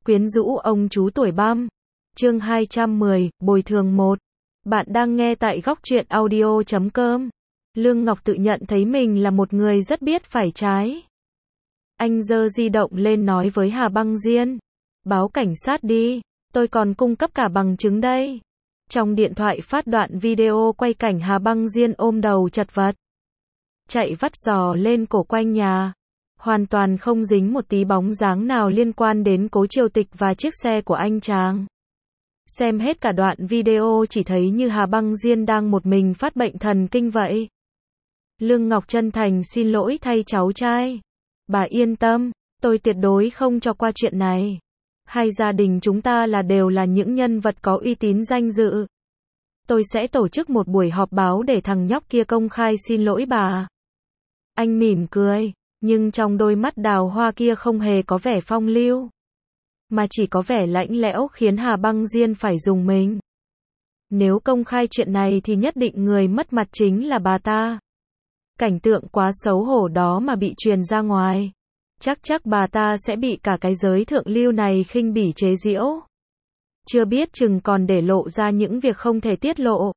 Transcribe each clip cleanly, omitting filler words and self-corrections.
Quyến rũ ông chú tuổi băm. Chương 210, bồi thường 1. Bạn đang nghe tại góc truyện audio.com. Lương Ngọc tự nhận thấy mình là một người rất biết phải trái. Anh giơ di động lên nói với Hà Băng Diên. Báo cảnh sát đi, tôi còn cung cấp cả bằng chứng đây. Trong điện thoại phát đoạn video quay cảnh Hà Băng Diên ôm đầu chật vật, chạy vắt giò lên cổ quanh nhà. Hoàn toàn không dính một tí bóng dáng nào liên quan đến Cố Triều Tịch và chiếc xe của anh chàng. Xem hết cả đoạn video chỉ thấy như Hà Băng Diên đang một mình phát bệnh thần kinh vậy. Lương Ngọc chân thành xin lỗi thay cháu trai. Bà yên tâm, tôi tuyệt đối không cho qua chuyện này. Hai gia đình chúng ta đều là những nhân vật có uy tín danh dự. Tôi sẽ tổ chức một buổi họp báo để thằng nhóc kia công khai xin lỗi bà. Anh mỉm cười, nhưng trong đôi mắt đào hoa kia không hề có vẻ phong lưu, mà chỉ có vẻ lạnh lẽo khiến Hà Băng Diên phải rùng mình. Nếu công khai chuyện này thì nhất định người mất mặt chính là bà ta. Cảnh tượng quá xấu hổ đó mà bị truyền ra ngoài, chắc bà ta sẽ bị cả cái giới thượng lưu này khinh bỉ chế giễu. Chưa biết chừng còn để lộ ra những việc không thể tiết lộ.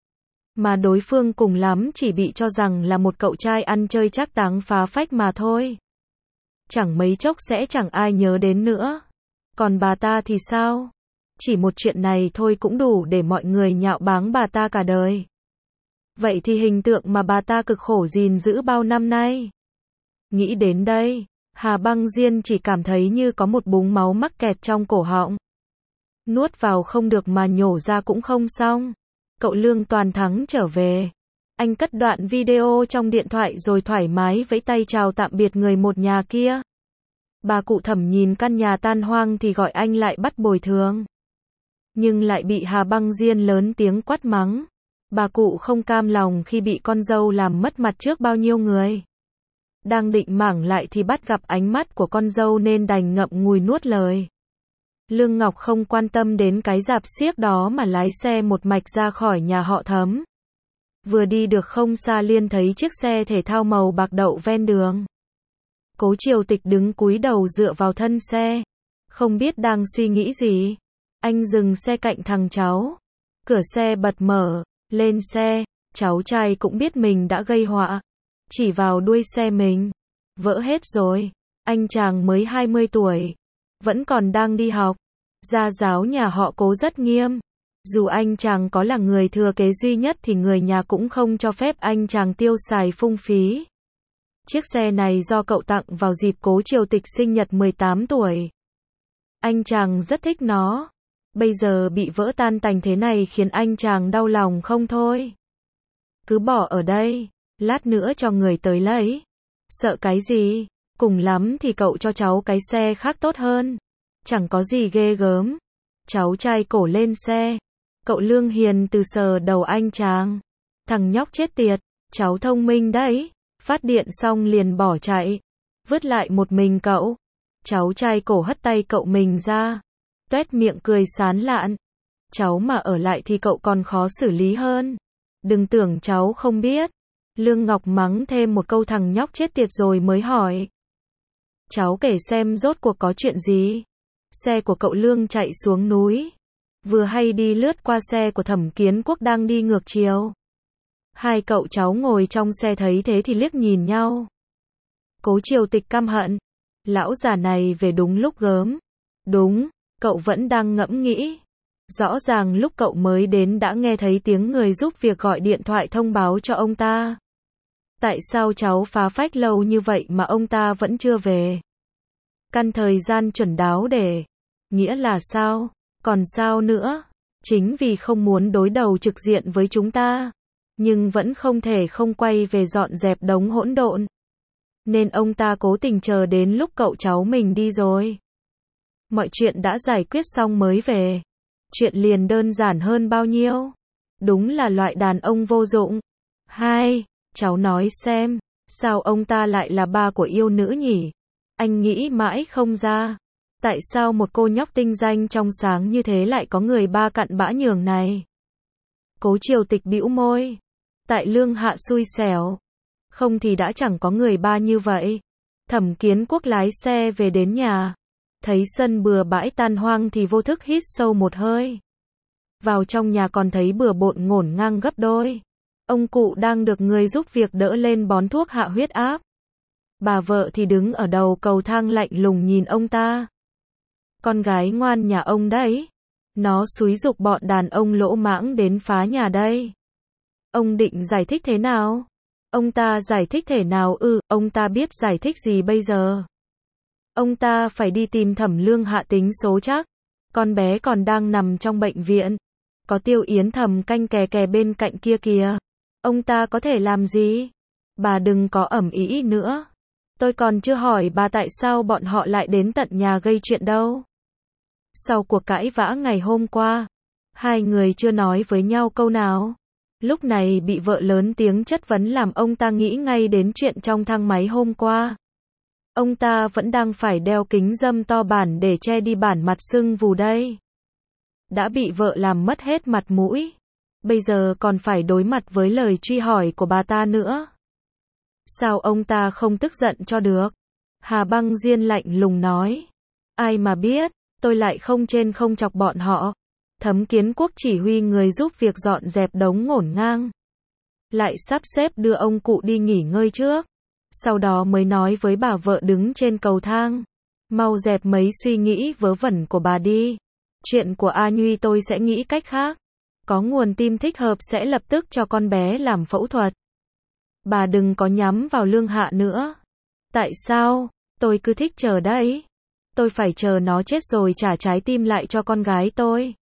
Mà đối phương cùng lắm chỉ bị cho rằng là một cậu trai ăn chơi trác táng phá phách mà thôi. Chẳng mấy chốc sẽ chẳng ai nhớ đến nữa. Còn bà ta thì sao? Chỉ một chuyện này thôi cũng đủ để mọi người nhạo báng bà ta cả đời. Vậy thì hình tượng mà bà ta cực khổ gìn giữ bao năm nay. Nghĩ đến đây, Hà Băng Diên chỉ cảm thấy như có một búng máu mắc kẹt trong cổ họng. Nuốt vào không được mà nhổ ra cũng không xong. Cậu Lương toàn thắng trở về. Anh cất đoạn video trong điện thoại rồi thoải mái vẫy tay chào tạm biệt người một nhà kia. Bà cụ Thẩm nhìn căn nhà tan hoang thì gọi anh lại bắt bồi thường. Nhưng lại bị Hà Băng Diên lớn tiếng quát mắng. Bà cụ không cam lòng khi bị con dâu làm mất mặt trước bao nhiêu người. Đang định mảng lại thì bắt gặp ánh mắt của con dâu nên đành ngậm ngùi nuốt lời. Lương Ngọc không quan tâm đến cái rạp xiếc đó mà lái xe một mạch ra khỏi nhà họ Thấm. Vừa đi được không xa liền thấy chiếc xe thể thao màu bạc đậu ven đường. Cố Triều Tịch đứng cúi đầu dựa vào thân xe, không biết đang suy nghĩ gì. Anh dừng xe cạnh thằng cháu. Cửa xe bật mở, lên xe, cháu trai cũng biết mình đã gây họa. Chỉ vào đuôi xe mình. Vỡ hết rồi. Anh chàng mới 20 tuổi. Vẫn còn đang đi học. Gia giáo nhà họ Cố rất nghiêm. Dù anh chàng có là người thừa kế duy nhất thì người nhà cũng không cho phép anh chàng tiêu xài phung phí. Chiếc xe này do cậu tặng vào dịp Cố Triều Tịch sinh nhật 18 tuổi. Anh chàng rất thích nó. Bây giờ bị vỡ tan tành thế này khiến anh chàng đau lòng không thôi. Cứ bỏ ở đây, lát nữa cho người tới lấy. Sợ cái gì? Cùng lắm thì cậu cho cháu cái xe khác tốt hơn. Chẳng có gì ghê gớm. Cháu trai cổ lên xe. Cậu Lương hiền từ sờ đầu anh chàng. Thằng nhóc chết tiệt, cháu thông minh đấy. Phát điện xong liền bỏ chạy. Vứt lại một mình cậu. Cháu trai cổ hất tay cậu mình ra. Tuét miệng cười sán lạn. Cháu mà ở lại thì cậu còn khó xử lý hơn. Đừng tưởng cháu không biết. Lương Ngọc mắng thêm một câu thằng nhóc chết tiệt rồi mới hỏi. Cháu kể xem rốt cuộc có chuyện gì. Xe của cậu Lương chạy xuống núi. Vừa hay đi lướt qua xe của Thẩm Kiến Quốc đang đi ngược chiều. Hai cậu cháu ngồi trong xe thấy thế thì liếc nhìn nhau. Cố Triều Tịch căm hận. Lão già này về đúng lúc gớm. Đúng, cậu vẫn đang ngẫm nghĩ. Rõ ràng lúc cậu mới đến đã nghe thấy tiếng người giúp việc gọi điện thoại thông báo cho ông ta. Tại sao cháu phá phách lâu như vậy mà ông ta vẫn chưa về? Căn thời gian chuẩn đáo để. Nghĩa là sao? Còn sao nữa? Chính vì không muốn đối đầu trực diện với chúng ta. Nhưng vẫn không thể không quay về dọn dẹp đống hỗn độn. Nên ông ta cố tình chờ đến lúc cậu cháu mình đi rồi. Mọi chuyện đã giải quyết xong mới về. Chuyện liền đơn giản hơn bao nhiêu. Đúng là loại đàn ông vô dụng. Hai, cháu nói xem, sao ông ta lại là ba của yêu nữ nhỉ? Anh nghĩ mãi không ra. Tại sao một cô nhóc tinh danh trong sáng như thế lại có người ba cặn bã nhường này? Cố Triều Tịch bĩu môi. Tại Lương Hạ xui xẻo. Không thì đã chẳng có người ba như vậy. Thẩm Kiến Quốc lái xe về đến nhà. Thấy sân bừa bãi tan hoang thì vô thức hít sâu một hơi. Vào trong nhà còn thấy bừa bộn ngổn ngang gấp đôi. Ông cụ đang được người giúp việc đỡ lên bón thuốc hạ huyết áp. Bà vợ thì đứng ở đầu cầu thang lạnh lùng nhìn ông ta. Con gái ngoan nhà ông đấy. Nó xúi giục bọn đàn ông lỗ mãng đến phá nhà đây. Ông định giải thích thế nào? Ông ta giải thích thế nào ông ta biết giải thích gì bây giờ? Ông ta phải đi tìm Thẩm Lương Hạ tính số chắc. Con bé còn đang nằm trong bệnh viện. Có Tiêu Yến Thầm canh kè kè bên cạnh kia kìa. Ông ta có thể làm gì? Bà đừng có ầm ĩ nữa. Tôi còn chưa hỏi bà tại sao bọn họ lại đến tận nhà gây chuyện đâu. Sau cuộc cãi vã ngày hôm qua, hai người chưa nói với nhau câu nào. Lúc này bị vợ lớn tiếng chất vấn làm ông ta nghĩ ngay đến chuyện trong thang máy hôm qua. Ông ta vẫn đang phải đeo kính râm to bản để che đi bản mặt sưng vù đây. Đã bị vợ làm mất hết mặt mũi. Bây giờ còn phải đối mặt với lời truy hỏi của bà ta nữa. Sao ông ta không tức giận cho được? Hà Băng Diên lạnh lùng nói. Ai mà biết, tôi lại không trên không chọc bọn họ. Thấm Kiến Quốc chỉ huy người giúp việc dọn dẹp đống ngổn ngang. Lại sắp xếp đưa ông cụ đi nghỉ ngơi trước. Sau đó mới nói với bà vợ đứng trên cầu thang. Mau dẹp mấy suy nghĩ vớ vẩn của bà đi. Chuyện của A Nhuy tôi sẽ nghĩ cách khác. Có nguồn tim thích hợp sẽ lập tức cho con bé làm phẫu thuật. Bà đừng có nhắm vào Lương Hạ nữa. Tại sao? Tôi cứ thích chờ đấy. Tôi phải chờ nó chết rồi trả trái tim lại cho con gái tôi.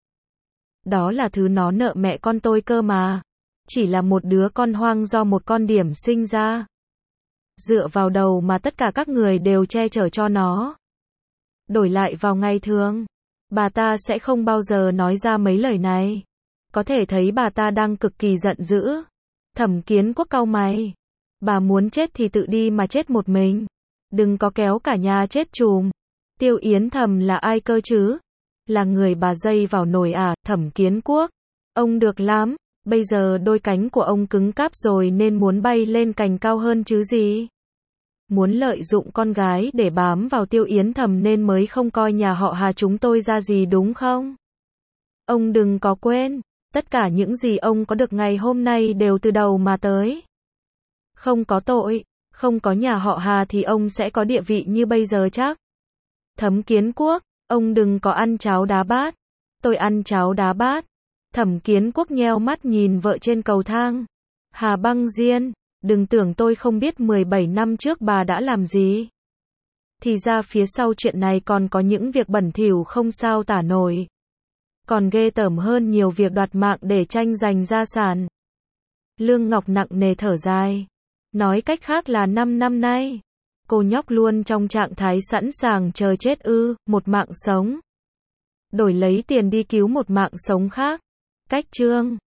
Đó là thứ nó nợ mẹ con tôi cơ mà. Chỉ là một đứa con hoang do một con điểm sinh ra. Dựa vào đầu mà tất cả các người đều che chở cho nó. Đổi lại vào ngày thường, bà ta sẽ không bao giờ nói ra mấy lời này. Có thể thấy bà ta đang cực kỳ giận dữ. Thẩm Kiến Quốc cau mày. Bà muốn chết thì tự đi mà chết một mình. Đừng có kéo cả nhà chết chùm. Tiêu Yến Thầm là ai cơ chứ? Là người bà dây vào nồi à? Thẩm Kiến Quốc. Ông được lắm. Bây giờ đôi cánh của ông cứng cáp rồi nên muốn bay lên cành cao hơn chứ gì? Muốn lợi dụng con gái để bám vào Tiêu Yến Thầm nên mới không coi nhà họ Hà chúng tôi ra gì đúng không? Ông đừng có quên. Tất cả những gì ông có được ngày hôm nay đều từ đầu mà tới. Không có tội, không có nhà họ Hà thì ông sẽ có địa vị như bây giờ chắc. Thấm Kiến Quốc, ông đừng có ăn cháo đá bát. Tôi ăn cháo đá bát. Thẩm Kiến Quốc nheo mắt nhìn vợ trên cầu thang. Hà Băng Diên, đừng tưởng tôi không biết 17 năm trước bà đã làm gì. Thì ra phía sau chuyện này còn có những việc bẩn thỉu không sao tả nổi. Còn ghê tởm hơn nhiều việc đoạt mạng để tranh giành gia sản. Lương Ngọc nặng nề thở dài. Nói cách khác là 5 năm nay, cô nhóc luôn trong trạng thái sẵn sàng chờ chết một mạng sống. Đổi lấy tiền đi cứu một mạng sống khác. Cách chương